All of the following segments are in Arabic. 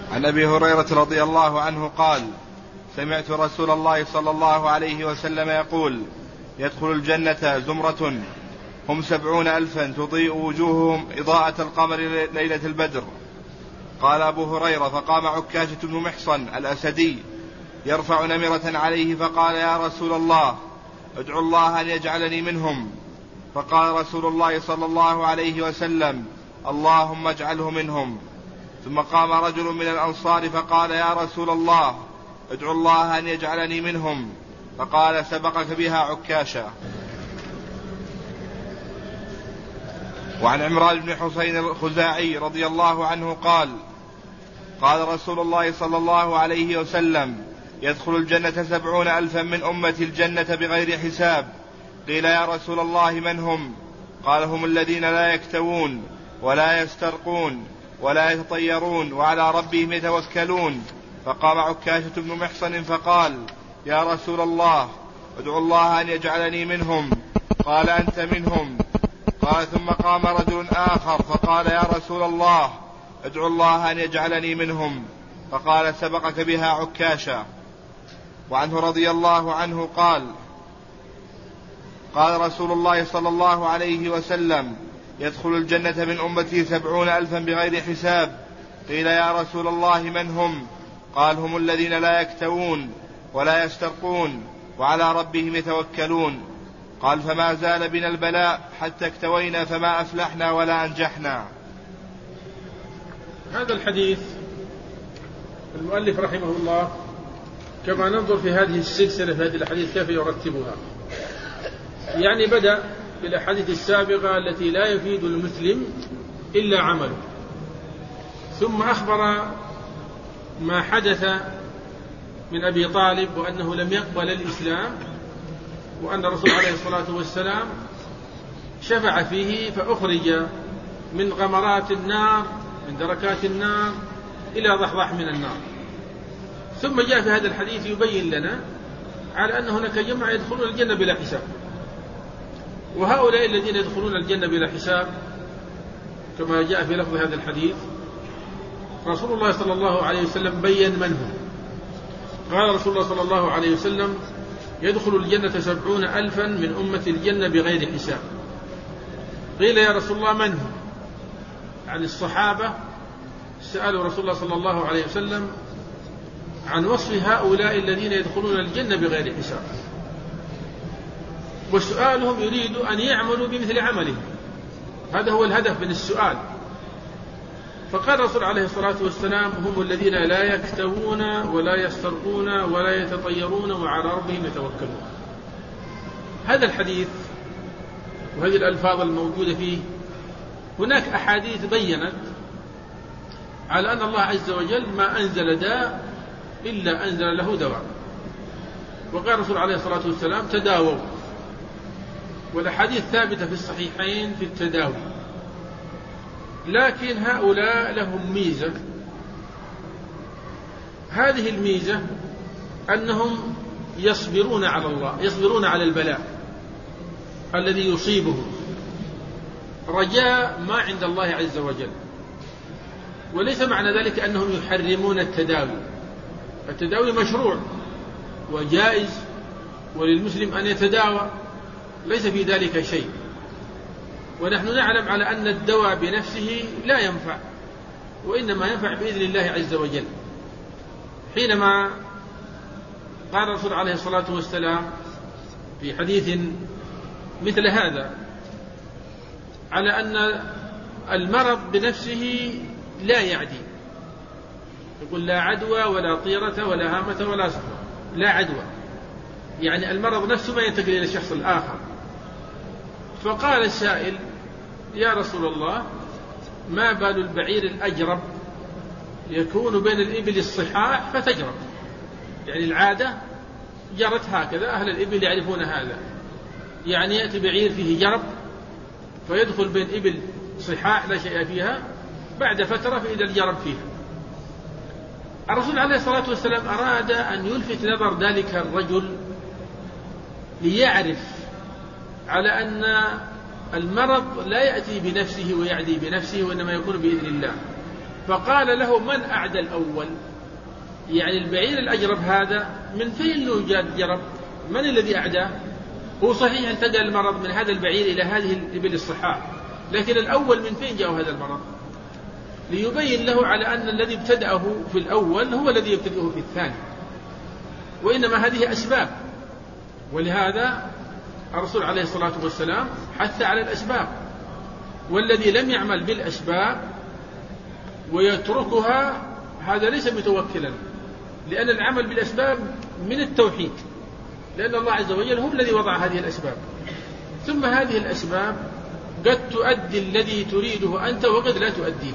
عن أبي هريرة رضي الله عنه قال: سمعت رسول الله صلى الله عليه وسلم يقول: يدخل الجنة زمرة هم 70,000 تضيء وجوههم إضاءة القمر ليلة البدر. قال أبو هريرة: فقام عكاشة بن محصن الأسدي يرفع نمرة عليه فقال: يا رسول الله، ادعو الله أن يجعلني منهم. فقال رسول الله صلى الله عليه وسلم: اللهم اجعله منهم. ثم قام رجل من الأنصار فقال: يا رسول الله، ادعو الله أن يجعلني منهم. فقال: سبقك بها عكاشة. وعن عمران بن حسين الخزاعي رضي الله عنه قال: قال رسول الله صلى الله عليه وسلم: يدخل الجنة 70,000 من أمة الجنة بغير حساب. قيل: يا رسول الله من هم؟ قال: هم الذين لا يكتوون ولا يسترقون ولا يتطيرون وعلى ربهم يتوكلون. فقام عكاشة بن محصن فقال: يا رسول الله، ادعو الله أن يجعلني منهم. قال: أنت منهم. قال: ثم قام رجل آخر فقال: يا رسول الله، ادعو الله أن يجعلني منهم. فقال: سبقك بها عكاشة. وعنه رضي الله عنه قال: قال رسول الله صلى الله عليه وسلم: يدخل الجنة من أمتي 70,000 بغير حساب. قيل: يا رسول الله من هم؟ قال: هم الذين لا يكتوون ولا يسترقون وعلى ربهم يتوكلون. قال: فما زال بنا البلاء حتى اكتوينا فما أفلحنا ولا أنجحنا. هذا الحديث المؤلف رحمه الله كما ننظر في هذه السلسلة في هذه الحديث كيف يرتبها، يعني بدأ بالأحاديث السابقة التي لا يفيد المسلم إلا عمله، ثم أخبر ما حدث من أبي طالب وأنه لم يقبل الإسلام، وأن الرسول عليه الصلاة والسلام شفع فيه فأخرج من غمرات النار من دركات النار إلى ضحضاح من النار. ثم جاء في هذا الحديث يبين لنا على أن هناك جماعة يدخلون الجنة بلا حساب، وهؤلاء الذين يدخلون الجنة بلا حساب كما جاء في لفظ هذا الحديث رسول الله صلى الله عليه وسلم بين من هم. قال رسول الله صلى الله عليه وسلم: يدخل الجنة 70,000 من أمة الجنة بغير حساب. قيل: يا رسول الله من هم؟ عن الصحابة سألوا رسول الله صلى الله عليه وسلم عن وصف هؤلاء الذين يدخلون الجنة بغير حساب، وسؤالهم يريد أن يعملوا بمثل عملهم، هذا هو الهدف من السؤال. فقال الرسول عليه الصلاة والسلام: هم الذين لا يكتوون ولا يسترقون ولا يتطيرون وعلى ربهم يتوكلون. هذا الحديث وهذه الألفاظ الموجودة فيه هناك أحاديث بيّنت على أن الله عز وجل ما أنزل داء إلا أنزل له دواء، وقال الرسول عليه الصلاة والسلام: تداووا. والأحاديث ثابتة في الصحيحين في التداوي، لكن هؤلاء لهم ميزة، هذه الميزة أنهم يصبرون على الله، يصبرون على البلاء الذي يصيبهم رجاء ما عند الله عز وجل. وليس معنى ذلك أنهم يحرمون التداوي، التداوي مشروع وجائز وللمسلم أن يتداوى، ليس في ذلك شيء. ونحن نعلم على أن الدواء بنفسه لا ينفع، وإنما ينفع بإذن الله عز وجل. حينما قال الرسول عليه الصلاة والسلام في حديث مثل هذا على أن المرض بنفسه لا يعدي، يقول: لا عدوى ولا طيرة ولا هامة ولا سفر، لا عدوى، يعني المرض نفسه ما ينتقل إلى الشخص الآخر. فقال السائل: يا رسول الله، ما بال البعير الأجرب يكون بين الإبل الصحاح فتجرب؟ يعني العادة جرت هكذا، أهل الإبل يعرفون هذا، يعني يأتي بعير فيه جرب فيدخل بين إبل صحاح لا شيء فيها، بعد فترة فإذا الجرب فيها. الرسول عليه الصلاة والسلام أراد أن يلفت نظر ذلك الرجل ليعرف على أن المرض لا يأتي بنفسه ويعدي بنفسه، وإنما يكون بإذن الله. فقال له: من أعدى الأول؟ يعني البعير الأجرب هذا من فين له جرب؟ من الذي أعداه؟ هو صحيح انتقل المرض من هذا البعير إلى هذه الإبل الصحاح، لكن الأول من فين جاء هذا المرض؟ ليبين له على أن الذي ابتدأه في الأول هو الذي يبتدئه في الثاني، وإنما هذه أسباب. ولهذا الرسول عليه الصلاة والسلام حث على الأسباب، والذي لم يعمل بالأسباب ويتركها هذا ليس متوكلا، لأن العمل بالأسباب من التوحيد، لأن الله عز وجل هو الذي وضع هذه الأسباب. ثم هذه الأسباب قد تؤدي الذي تريده أنت وقد لا تؤديه.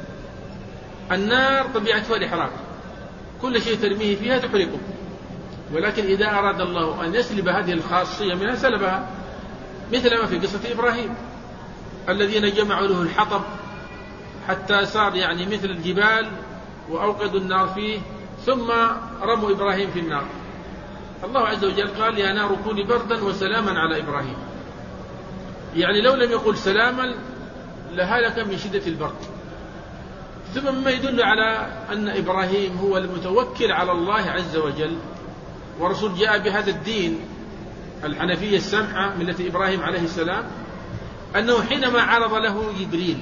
النار طبيعتها الإحراق، كل شيء ترميه فيها تحرقه، ولكن إذا أراد الله أن يسلب هذه الخاصية منها سلبها، مثل ما في قصة إبراهيم الذين جمعوا له الحطب حتى صار يعني مثل الجبال وأوقدوا النار فيه، ثم رموا إبراهيم في النار. الله عز وجل قال: يا نار كوني بردا وسلاما على إبراهيم. يعني لو لم يقل سلاما لهلك من شدة البرد. ثم مما يدل على أن إبراهيم هو المتوكل على الله عز وجل، ورسول جاء بهذا الدين الحنفية السمحة ملة إبراهيم عليه السلام، أنه حينما عرض له جبريل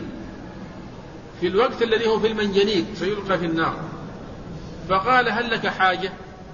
في الوقت الذي هو في المنجنيق سيلقى في النار، فقال: هل لك حاجة؟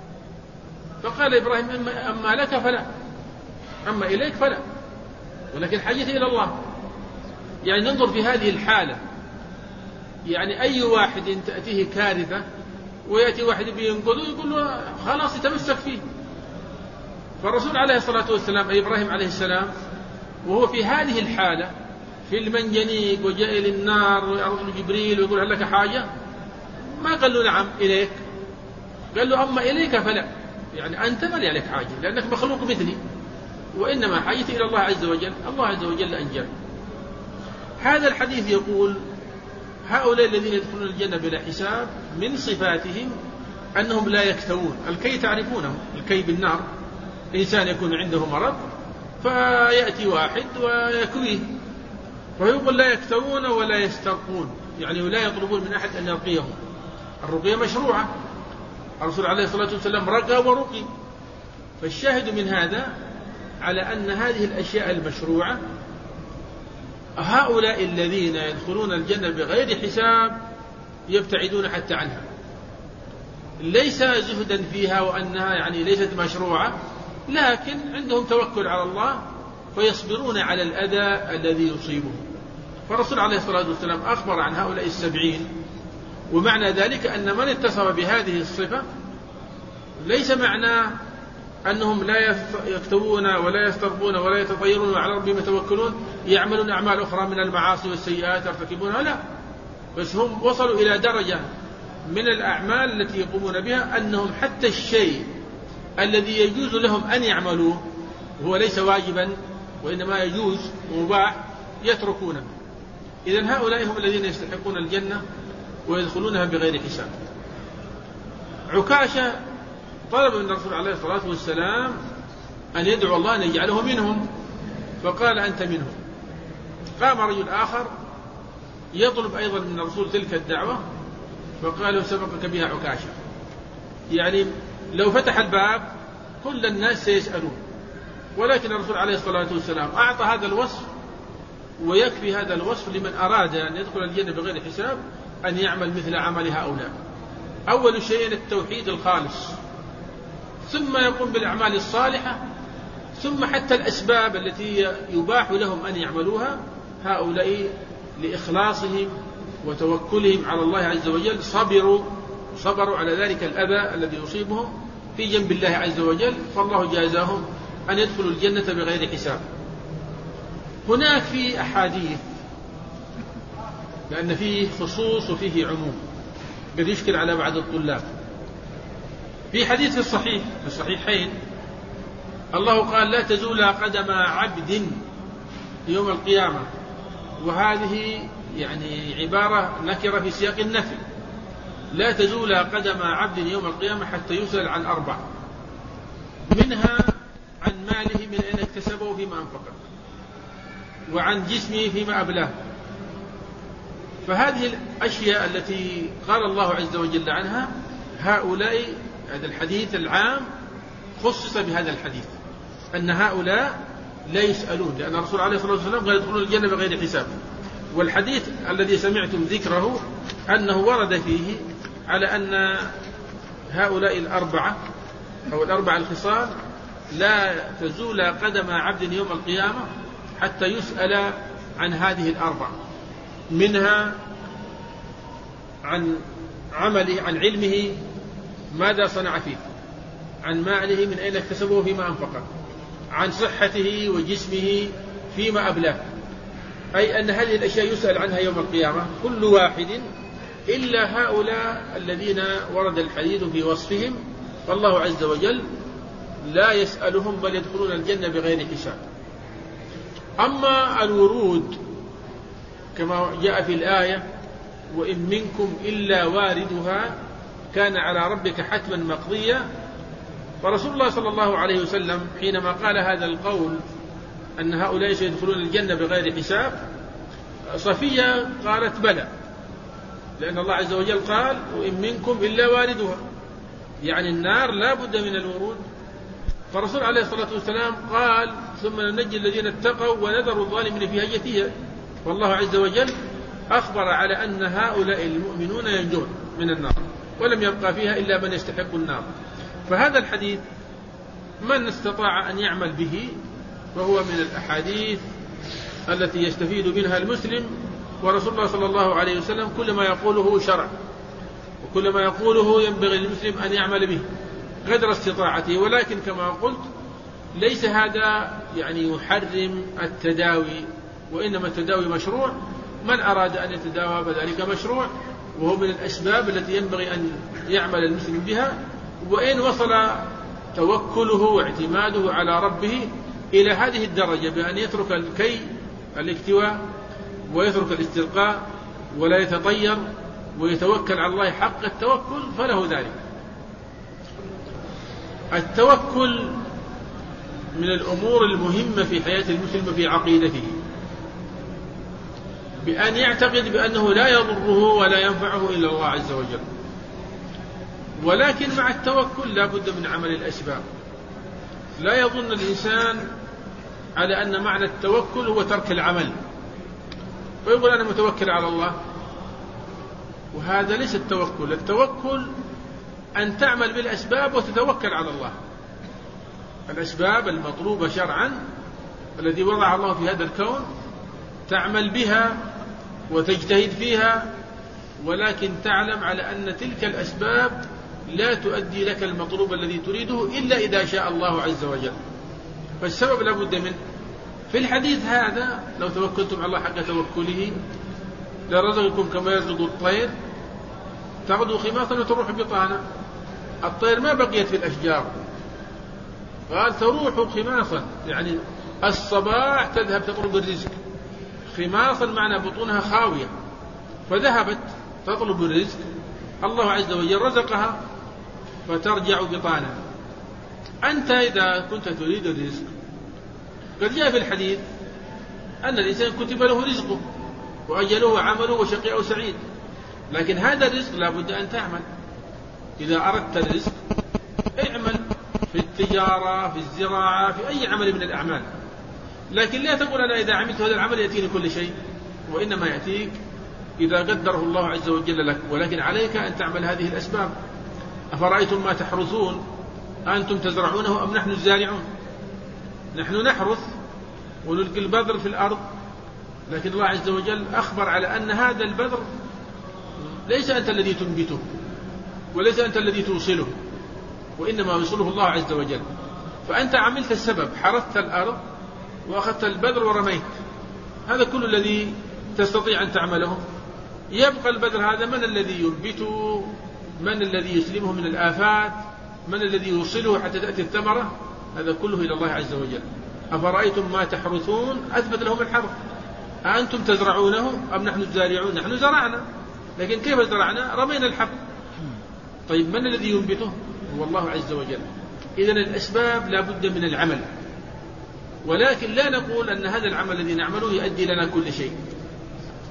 فقال إبراهيم: أما لك فلا، أما إليك فلا، ولكن حاجتي إلى الله. يعني ننظر في هذه الحالة، يعني أي واحد تأتيه كارثة ويأتي واحد بينقذه يقول له خلاص يتمسك فيه. فالرسول عليه الصلاة والسلام أي إبراهيم عليه السلام وهو في هذه الحالة في المنجنيق وجاء إلى النار ويعرض له جبريل ويقول: هل لك حاجة؟ ما قال له نعم إليك، قال له: أما إليك فلا، يعني أنت ما لي عليك حاجة لأنك مخلوق مثلي، وإنما حاجتي إلى الله عز وجل. الله عز وجل أنجاه. هذا الحديث يقول: هؤلاء الذين يدخلون الجنة بلا حساب من صفاتهم أنهم لا يكتوون. الكي تعرفونه، الكي بالنار، إنسان يكون عنده مرض فيأتي واحد ويكويه، فيقول: لا يكتوون ولا يسترقون، يعني لا يطلبون من أحد أن يرقيهم. الرقية مشروعة، الرسول عليه الصلاة والسلام رقى ورقي. فالشاهد من هذا على أن هذه الأشياء المشروعة هؤلاء الذين يدخلون الجنة بغير حساب يبتعدون حتى عنها، ليس زهدا فيها وأنها يعني ليست مشروعة، لكن عندهم توكل على الله فيصبرون على الأذى الذي يصيبهم. فالرسول عليه الصلاة والسلام أخبر عن هؤلاء 70، ومعنى ذلك أن من اتصف بهذه الصفة ليس معناه أنهم لا يكتوون ولا يسترقون ولا يتطيرون وعلى ربهم يتوكلون يعملون أعمال أخرى من المعاصي والسيئات يرتكبونها، لا، بس هم وصلوا إلى درجة من الأعمال التي يقومون بها أنهم حتى الشيء الذي يجوز لهم أن يعملوه وهو ليس واجبا وإنما يجوز ومباح يتركونه. إذن هؤلاء هم الذين يستحقون الجنة ويدخلونها بغير حساب. عكاشة طلب من الرسول عليه الصلاة والسلام أن يدعو الله أن يجعله منهم، فقال: أنت منهم. قام رجل آخر يطلب أيضا من الرسول تلك الدعوة، فقال: سبقك بها عكاشة. يعني لو فتح الباب كل الناس سيسألون، ولكن الرسول عليه الصلاة والسلام أعطى هذا الوصف، ويكفي هذا الوصف لمن أراد أن يدخل الجنة بغير حساب أن يعمل مثل عمل هؤلاء. أول شيء التوحيد الخالص، ثم يقوم بالأعمال الصالحة، ثم حتى الأسباب التي يباح لهم أن يعملوها. هؤلاء لإخلاصهم وتوكلهم على الله عز وجل صبروا على ذلك الأذى الذي يصيبهم في جنب الله عز وجل، فالله جازاهم أن يدخلوا الجنة بغير حساب. هناك في أحاديث لأن فيه خصوص وفيه عموم قد يشكل على بعض الطلاب. في حديث في الصحيح في الصحيحين الله قال: لا تزول قدم عبد يوم القيامة، وهذه يعني عبارة نكرة في سياق النفي. لا تزول قدم عبد يوم القيامة حتى يسأل عن 4، منها عن ماله من أين اكتسبه فيما أنفقه، وعن جسمه فيما أبلاه، فهذه الأشياء التي قال الله عز وجل عنها هؤلاء، هذا الحديث العام خصص بهذا الحديث أن هؤلاء لا يسألون، لأن الرسول عليه الصلاة والسلام قال يدخلون الجنة بغير حساب. والحديث الذي سمعتم ذكره أنه ورد فيه على أن هؤلاء الأربعة أو الأربع الخصال لا تزول قدم عبد يوم القيامة حتى يسأل عن هذه الأربع، منها عن عمله، عن علمه ماذا صنع فيه، عن ماله من أين اكتسبه فيما أنفقه، عن صحته وجسمه فيما أبلاه، أي أن هذه الأشياء يسأل عنها يوم القيامة كل واحد إلا هؤلاء الذين ورد الحديث في وصفهم، فالله عز وجل لا يسألهم بل يدخلون الجنة بغير حساب. أما الورود كما جاء في الآية وإن منكم إلا واردها كان على ربك حتما مقضيا، فرسول الله صلى الله عليه وسلم حينما قال هذا القول أن هؤلاء سيدخلون الجنة بغير حساب، صفية قالت بلى، لأن الله عز وجل قال وإن منكم إلا واردها، يعني النار لا بد من الورود. فالرسول عليه الصلاة والسلام قال ثم ننجي الذين اتقوا ونذر الظالمين فيها جثيا، والله عز وجل أخبر على أن هؤلاء المؤمنون ينجون من النار ولم يبقى فيها إلا من يستحق النار. فهذا الحديث من استطاع أن يعمل به فهو من الأحاديث التي يستفيد منها المسلم، ورسول الله صلى الله عليه وسلم كل ما يقوله شرع، وكل ما يقوله ينبغي للمسلم أن يعمل به قدر استطاعته. ولكن كما قلت ليس هذا يعني يحرم التداوي، وإنما التداوي مشروع، من أراد أن يتداوى فذلك مشروع، وهو من الأسباب التي ينبغي أن يعمل المسلم بها. وإن وصل توكله واعتماده على ربه إلى هذه الدرجة بأن يترك الكي الاكتواء ويترك الاستلقاء ولا يتطير ويتوكل على الله حق التوكل فله ذلك. التوكل من الأمور المهمة في حياة المسلم في عقيدته، بأن يعتقد بأنه لا يضره ولا ينفعه إلا الله عز وجل. ولكن مع التوكل لا بد من عمل الأسباب. لا يظن الإنسان على أن معنى التوكل هو ترك العمل ويقول أنا متوكل على الله، وهذا ليس التوكل. التوكل أن تعمل بالأسباب وتتوكل على الله. الأسباب المطلوبة شرعا الذي وضع الله في هذا الكون تعمل بها وتجتهد فيها، ولكن تعلم على أن تلك الأسباب لا تؤدي لك المطلوب الذي تريده إلا إذا شاء الله عز وجل، فالسبب لا بد منه. في الحديث هذا لو توكلتم على الله حق توكله لرزقكم كما يرزق الطير تغدو خماصا وتروح بطانا. الطير ما بقيت في الأشجار، قال تروح خماصا، يعني الصباح تذهب تطلب الرزق، خماصا معنى بطونها خاوية، فذهبت تطلب الرزق، الله عز وجل رزقها فترجع بطانا. أنت إذا كنت تريد الرزق قد جاء في الحديث أن الإنسان كتب له رزقه وأجله عمله وشقي أو سعيد، لكن هذا الرزق لا بد أن تعمل. إذا أردت الرزق اعمل في التجارة في الزراعة في أي عمل من الأعمال، لكن لا تقول أنا إذا عملت هذا العمل يأتيني كل شيء، وإنما يأتيك إذا قدره الله عز وجل لك، ولكن عليك أن تعمل هذه الأسباب. أفرأيتم ما تحرثون أنتم تزرعونه أم نحن الزارعون؟ نحن نحرث ونلقي البذر في الأرض، لكن الله عز وجل أخبر على أن هذا البذر ليس أنت الذي تنبته وليس أنت الذي توصله، وإنما يوصله الله عز وجل. فأنت عملت السبب، حرثت الأرض وأخذت البذر ورميت، هذا كل الذي تستطيع أن تعمله. يبقى البذر هذا من الذي ينبته، من الذي يسلمه من الآفات، من الذي يوصله حتى تأتي الثمرة، هذا كله إلى الله عز وجل. أفرأيتم ما تحرثون أثبت لهم الحرث، أأنتم تزرعونه أم نحن الزارعون؟ نحن زرعنا، لكن كيف زرعنا؟ رمينا الحب. طيب من الذي ينبته؟ هو الله عز وجل. إذن الأسباب لا بد من العمل، ولكن لا نقول أن هذا العمل الذي نعمله يؤدي لنا كل شيء.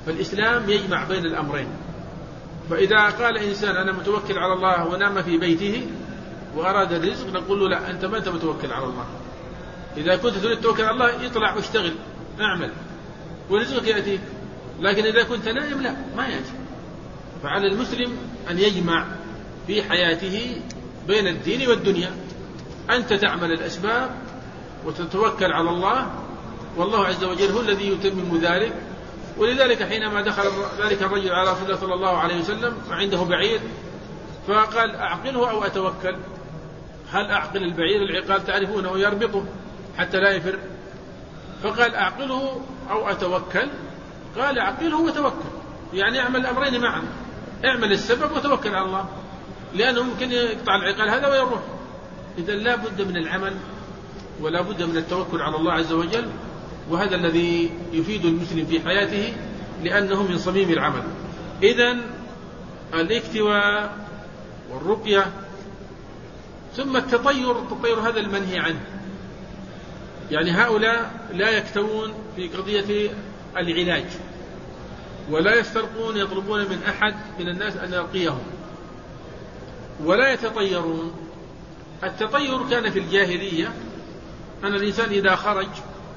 فالإسلام يجمع بين الأمرين. فإذا قال إنسان أنا متوكل على الله ونام في بيته وأراد الرزق نقول له لا، أنت ما أنت متوكل على الله. إذا كنت تريد التوكل على الله اطلع واشتغل اعمل ورزقك يأتيك، لكن إذا كنت نائم لا، ما يأتي. فعلى المسلم أن يجمع في حياته بين الدين والدنيا، أنت تعمل الأسباب وتتوكل على الله، والله عز وجل هو الذي يتمم ذلك. ولذلك حينما دخل ذلك الرجل على رسول الله صلى الله عليه وسلم وعنده بعير فقال أعقله أو أتوكل؟ هل أعقل البعير؟ العقال تعرفونه يربطه حتى لا يفر. فقال أعقله أو أتوكل؟ قال أعقله وتوكل، يعني اعمل الأمرين معا، اعمل السبب وتوكل على الله، لأنه ممكن يقطع العقال هذا ويروح. إذن لا بد من العمل ولا بد من التوكل على الله عز وجل، وهذا الذي يفيد المسلم في حياته لأنه من صميم العمل. إذن الاكتواء والرقية، ثم التطير هذا المنهي عنه. يعني هؤلاء لا يكتوون في قضية العلاج ولا يسترقون يطلبون من أحد من الناس أن يرقيهم ولا يتطيرون. التطير كان في الجاهلية أن الإنسان إذا خرج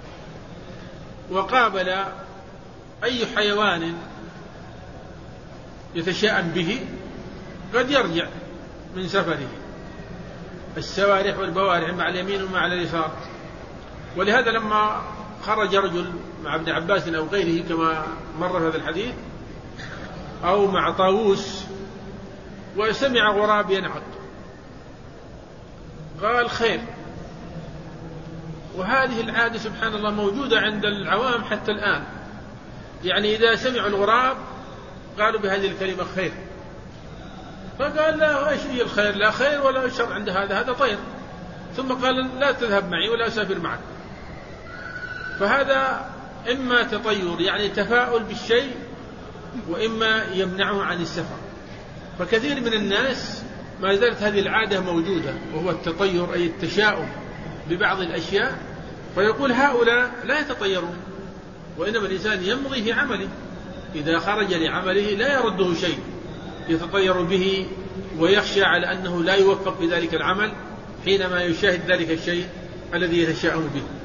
وقابل أي حيوان يتشاءم به قد يرجع من سفره، السوارح والبوارح مع اليمين ومع اليسار. ولهذا لما خرج رجل مع ابن عباس أو غيره كما مر في هذا الحديث أو مع طاووس وسمع غراب ينعق قال خير. وهذه العادة سبحان الله موجودة عند العوام حتى الآن، يعني إذا سمعوا الغراب قالوا بهذه الكلمة خير. فقال لا، ايش هي الخير؟ لا خير ولا شر عند هذا طير. ثم قال لا تذهب معي ولا أسافر معك. فهذا إما تطير يعني تفاؤل بالشيء، وإما يمنعه عن السفر. فكثير من الناس ما زالت هذه العادة موجودة، وهو التطير أي التشاؤم ببعض الأشياء. فيقول هؤلاء لا يتطيرون، وإنما الإنسان يمضي في عمله، إذا خرج لعمله لا يرده شيء يتطير به ويخشى على أنه لا يوفق بذلك العمل حينما يشاهد ذلك الشيء الذي يتشاءم به.